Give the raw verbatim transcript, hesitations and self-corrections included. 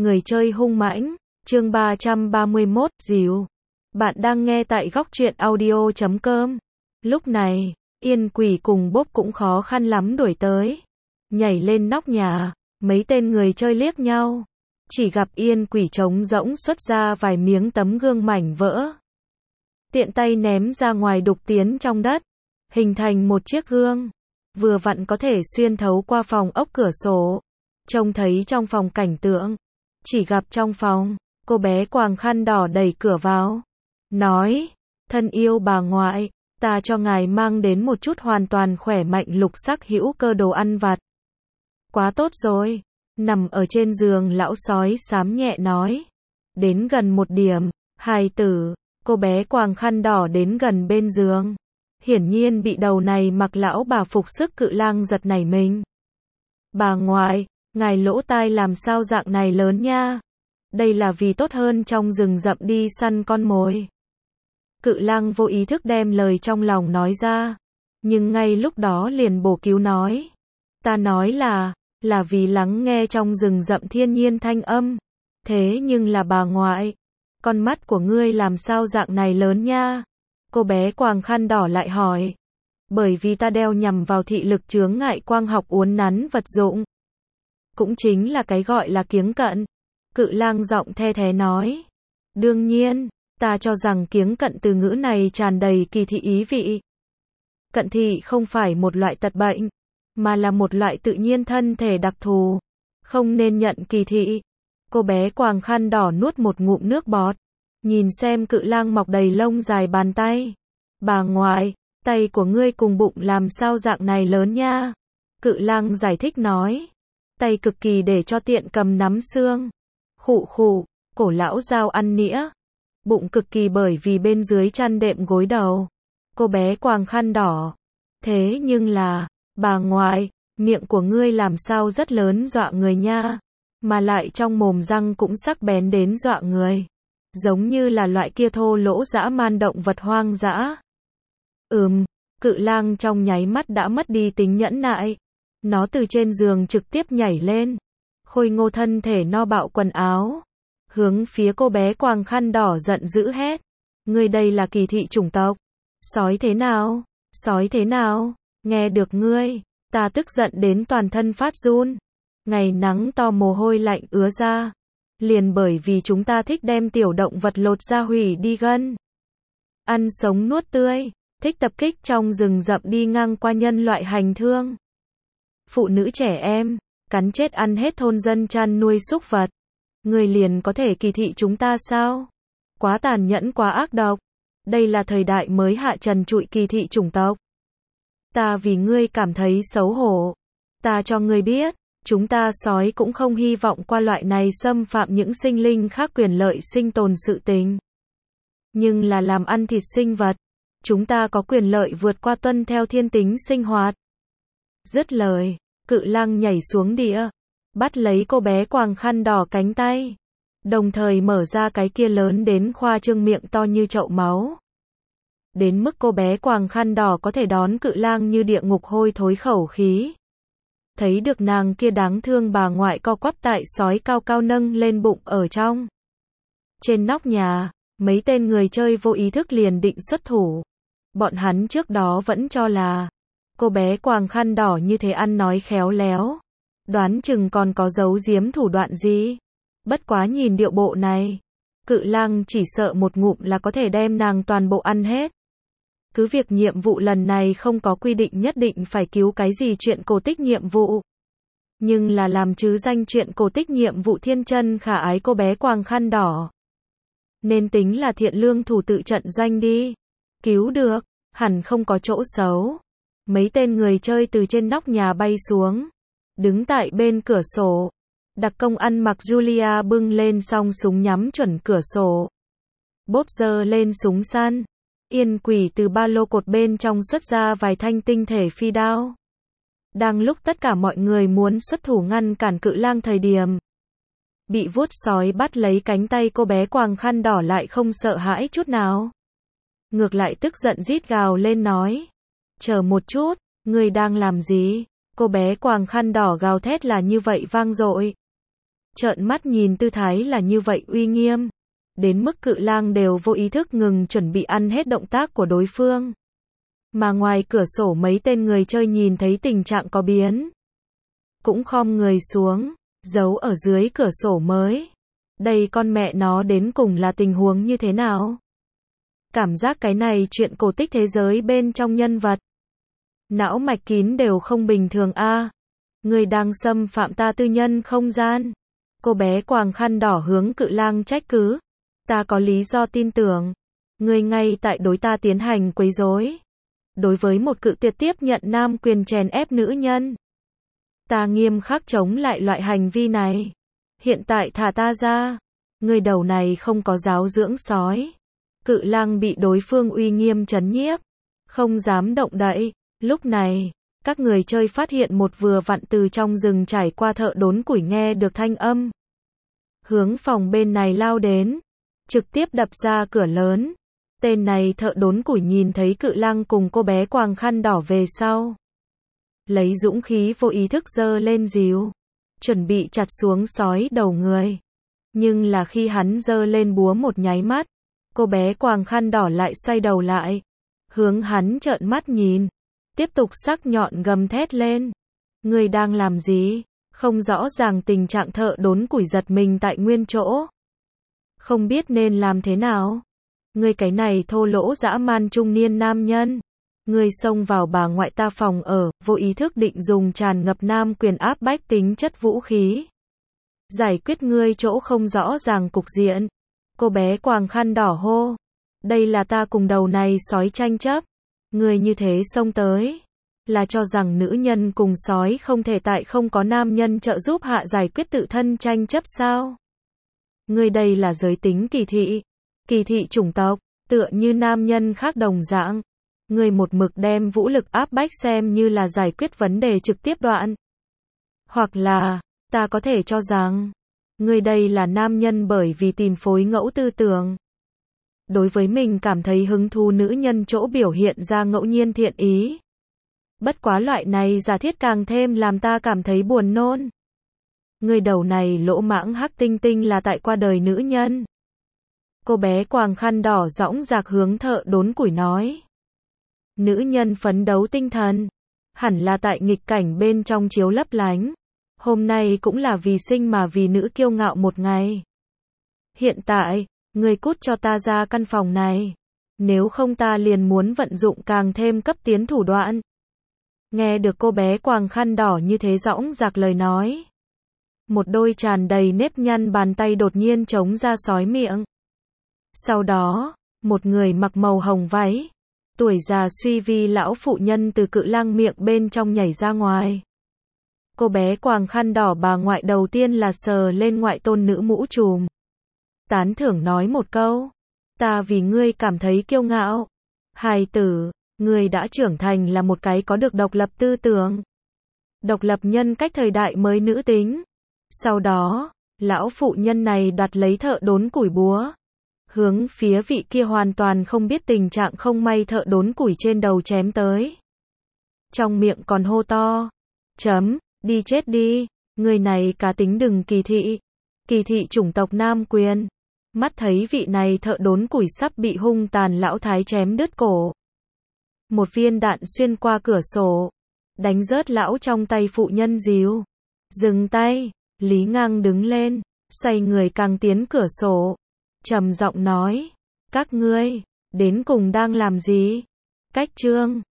Người chơi hung mãnh, chương ba trăm ba mươi mốt, dìu. Bạn đang nghe tại góc truyện audio chấm com. Lúc này, Yên Quỷ cùng Bốp cũng khó khăn lắm đuổi tới. Nhảy lên nóc nhà, mấy tên người chơi liếc nhau. Chỉ gặp Yên Quỷ trống rỗng xuất ra vài miếng tấm gương mảnh vỡ. Tiện tay ném ra ngoài đục tiến trong đất, hình thành một chiếc gương. Vừa vặn có thể xuyên thấu qua phòng ốc cửa sổ. Trông thấy trong phòng cảnh tượng. Chỉ gặp trong phòng, cô bé quàng khăn đỏ đẩy cửa vào. Nói, thân yêu bà ngoại, ta cho ngài mang đến một chút hoàn toàn khỏe mạnh lục sắc hữu cơ đồ ăn vặt. Quá tốt rồi. Nằm ở trên giường lão sói xám nhẹ nói. Đến gần một điểm, hài tử, cô bé quàng khăn đỏ đến gần bên giường. Hiển nhiên bị đầu này mặc lão bà phục sức cự lang giật nảy mình. Bà ngoại, ngài lỗ tai làm sao dạng này lớn nha. Đây là vì tốt hơn trong rừng rậm đi săn con mồi. Cự lang vô ý thức đem lời trong lòng nói ra. Nhưng ngay lúc đó liền bổ cứu nói. Ta nói là, là vì lắng nghe trong rừng rậm thiên nhiên thanh âm. Thế nhưng là bà ngoại, con mắt của ngươi làm sao dạng này lớn nha. Cô bé quàng khăn đỏ lại hỏi. Bởi vì ta đeo nhằm vào thị lực chướng ngại quang học uốn nắn vật dụng. Cũng chính là cái gọi là kiếng cận. Cự lang giọng the thế nói. Đương nhiên, ta cho rằng kiếng cận từ ngữ này tràn đầy kỳ thị ý vị. Cận thị không phải một loại tật bệnh, mà là một loại tự nhiên thân thể đặc thù. Không nên nhận kỳ thị. Cô bé quàng khăn đỏ nuốt một ngụm nước bọt. Nhìn xem cự lang mọc đầy lông dài bàn tay. Bà ngoại, tay của ngươi cùng bụng làm sao dạng này lớn nha. Cự lang giải thích nói. Tay cực kỳ để cho tiện cầm nắm xương. Khụ khụ, cổ lão dao ăn nĩa. Bụng cực kỳ bởi vì bên dưới chăn đệm gối đầu. Cô bé quàng khăn đỏ. Thế nhưng là, bà ngoại, miệng của ngươi làm sao rất lớn dọa người nha. Mà lại trong mồm răng cũng sắc bén đến dọa người. Giống như là loại kia thô lỗ dã man động vật hoang dã. Ừm, cự lang trong nháy mắt đã mất đi tính nhẫn nại. Nó từ trên giường trực tiếp nhảy lên. Khôi ngô thân thể no bạo quần áo. Hướng phía cô bé quàng khăn đỏ giận dữ hét. Ngươi đây là kỳ thị chủng tộc. Sói thế nào? Sói thế nào? Nghe được ngươi, ta tức giận đến toàn thân phát run. Ngày nắng to mồ hôi lạnh ứa ra. Liền bởi vì chúng ta thích đem tiểu động vật lột ra hủy đi gân. Ăn sống nuốt tươi. Thích tập kích trong rừng rậm đi ngang qua nhân loại hành thương. Phụ nữ trẻ em, cắn chết ăn hết thôn dân chăn nuôi súc vật. Người liền có thể kỳ thị chúng ta sao? Quá tàn nhẫn quá ác độc. Đây là thời đại mới hạ trần trụi kỳ thị chủng tộc. Ta vì ngươi cảm thấy xấu hổ. Ta cho ngươi biết, chúng ta sói cũng không hy vọng qua loại này xâm phạm những sinh linh khác quyền lợi sinh tồn sự tình. Nhưng là làm ăn thịt sinh vật, chúng ta có quyền lợi vượt qua tuân theo thiên tính sinh hoạt. Dứt lời, cự lang nhảy xuống địa, bắt lấy cô bé quàng khăn đỏ cánh tay, đồng thời mở ra cái kia lớn đến khoa trương miệng to như chậu máu. Đến mức cô bé quàng khăn đỏ có thể đón cự lang như địa ngục hôi thối khẩu khí. Thấy được nàng kia đáng thương bà ngoại co quắp tại sói cao cao nâng lên bụng ở trong. Trên nóc nhà, mấy tên người chơi vô ý thức liền định xuất thủ. Bọn hắn trước đó vẫn cho là cô bé quàng khăn đỏ như thế ăn nói khéo léo. Đoán chừng còn có giấu giếm thủ đoạn gì. Bất quá nhìn điệu bộ này, cự lang chỉ sợ một ngụm là có thể đem nàng toàn bộ ăn hết. Cứ việc nhiệm vụ lần này không có quy định nhất định phải cứu cái gì chuyện cổ tích nhiệm vụ. Nhưng là làm chứ danh chuyện cổ tích nhiệm vụ thiên chân khả ái cô bé quàng khăn đỏ. Nên tính là thiện lương thủ tự trận doanh đi. Cứu được, hẳn không có chỗ xấu. Mấy tên người chơi từ trên nóc nhà bay xuống. Đứng tại bên cửa sổ. Đặc công ăn mặc Julia bưng lên song súng nhắm chuẩn cửa sổ. Bốp giơ lên súng săn. Yên Quỷ từ ba lô cột bên trong xuất ra vài thanh tinh thể phi đao. Đang lúc tất cả mọi người muốn xuất thủ ngăn cản cự lang thời điểm. Bị vuốt sói bắt lấy cánh tay cô bé quàng khăn đỏ lại không sợ hãi chút nào. Ngược lại tức giận rít gào lên nói. Chờ một chút, ngươi đang làm gì? Cô bé quàng khăn đỏ gào thét là như vậy vang dội. trợn mắt nhìn tư thái là như vậy uy nghiêm. Đến mức Cự Lang đều vô ý thức ngừng chuẩn bị ăn hết động tác của đối phương. Mà ngoài cửa sổ mấy tên người chơi nhìn thấy tình trạng có biến. Cũng khom người xuống, giấu ở dưới cửa sổ mới. Đây con mẹ nó đến cùng là tình huống như thế nào? Cảm giác cái này chuyện cổ tích thế giới bên trong nhân vật. Não mạch kín đều không bình thường a. À, người đang xâm phạm ta tư nhân không gian. Cô bé quàng khăn đỏ hướng Cự Lang trách cứ. Ta có lý do tin tưởng. Người ngay tại đối ta tiến hành quấy rối. Đối với một cự tuyệt tiếp nhận nam quyền chèn ép nữ nhân. Ta nghiêm khắc chống lại loại hành vi này. Hiện tại thả ta ra. Người đầu này không có giáo dưỡng sói. Cự Lang bị đối phương uy nghiêm trấn nhiếp. Không dám động đậy. Lúc này, các người chơi phát hiện một vừa vặn từ trong rừng trải qua thợ đốn củi nghe được thanh âm. Hướng phòng bên này lao đến. Trực tiếp đập ra cửa lớn. Tên này thợ đốn củi nhìn thấy Cự Lang cùng cô bé quàng khăn đỏ về sau. Lấy dũng khí vô ý thức giơ lên dìu. Chuẩn bị chặt xuống sói đầu người. Nhưng là khi hắn giơ lên búa một nháy mắt. Cô bé quàng khăn đỏ lại xoay đầu lại. Hướng hắn trợn mắt nhìn. Tiếp tục sắc nhọn gầm thét lên. Người đang làm gì? Không rõ ràng tình trạng thợ đốn củi giật mình tại nguyên chỗ. Không biết nên làm thế nào. Người cái này thô lỗ dã man trung niên nam nhân. Người xông vào bà ngoại ta phòng ở, vô ý thức định dùng tràn ngập nam quyền áp bách tính chất vũ khí. Giải quyết ngươi chỗ không rõ ràng cục diện. Cô bé quàng khăn đỏ hô. Đây là ta cùng đầu này sói tranh chấp. Người như thế xông tới. Là cho rằng nữ nhân cùng sói không thể tại không có nam nhân trợ giúp hạ giải quyết tự thân tranh chấp sao? Người đây là giới tính kỳ thị. Kỳ thị chủng tộc, tựa như nam nhân khác đồng dạng. Người một mực đem vũ lực áp bách xem như là giải quyết vấn đề trực tiếp đoạn. Hoặc là, ta có thể cho rằng, người đây là nam nhân bởi vì tìm phối ngẫu tư tưởng. Đối với mình cảm thấy hứng thú nữ nhân chỗ biểu hiện ra ngẫu nhiên thiện ý. Bất quá loại này giả thiết càng thêm làm ta cảm thấy buồn nôn. Người đầu này lỗ mãng hắc tinh tinh là tại qua đời nữ nhân. Cô bé quàng khăn đỏ dõng dạc hướng thợ đốn củi nói. Nữ nhân phấn đấu tinh thần. Hẳn là tại nghịch cảnh bên trong chiếu lấp lánh. Hôm nay cũng là vì sinh mà vì nữ kiêu ngạo một ngày. Hiện tại, người cút cho ta ra căn phòng này. Nếu không ta liền muốn vận dụng càng thêm cấp tiến thủ đoạn. Nghe được cô bé quàng khăn đỏ như thế dõng dạc lời nói. Một đôi tràn đầy nếp nhăn bàn tay đột nhiên chống ra sói miệng. Sau đó, một người mặc màu hồng váy, tuổi già suy vi lão phụ nhân từ Cự Lang miệng bên trong nhảy ra ngoài. Cô bé quàng khăn đỏ bà ngoại đầu tiên là sờ lên ngoại tôn nữ mũ trùm. Tán thưởng nói một câu. Ta vì ngươi cảm thấy kiêu ngạo. Hài tử, ngươi đã trưởng thành là một cái có được độc lập tư tưởng. Độc lập nhân cách thời đại mới nữ tính. Sau đó, lão phụ nhân này đặt lấy thợ đốn củi búa. Hướng phía vị kia hoàn toàn không biết tình trạng không may thợ đốn củi trên đầu chém tới. Trong miệng còn hô to. Chấm, đi chết đi. Người này cá tính đừng kỳ thị. Kỳ thị chủng tộc nam quyền. Mắt thấy vị này thợ đốn củi sắp bị hung tàn lão thái chém đứt cổ. Một viên đạn xuyên qua cửa sổ. Đánh rớt lão trong tay phụ nhân díu. Dừng tay. Lý Ngang đứng lên. Xoay người càng tiến cửa sổ. Trầm giọng nói. Các ngươi, đến cùng đang làm gì? Cách chương.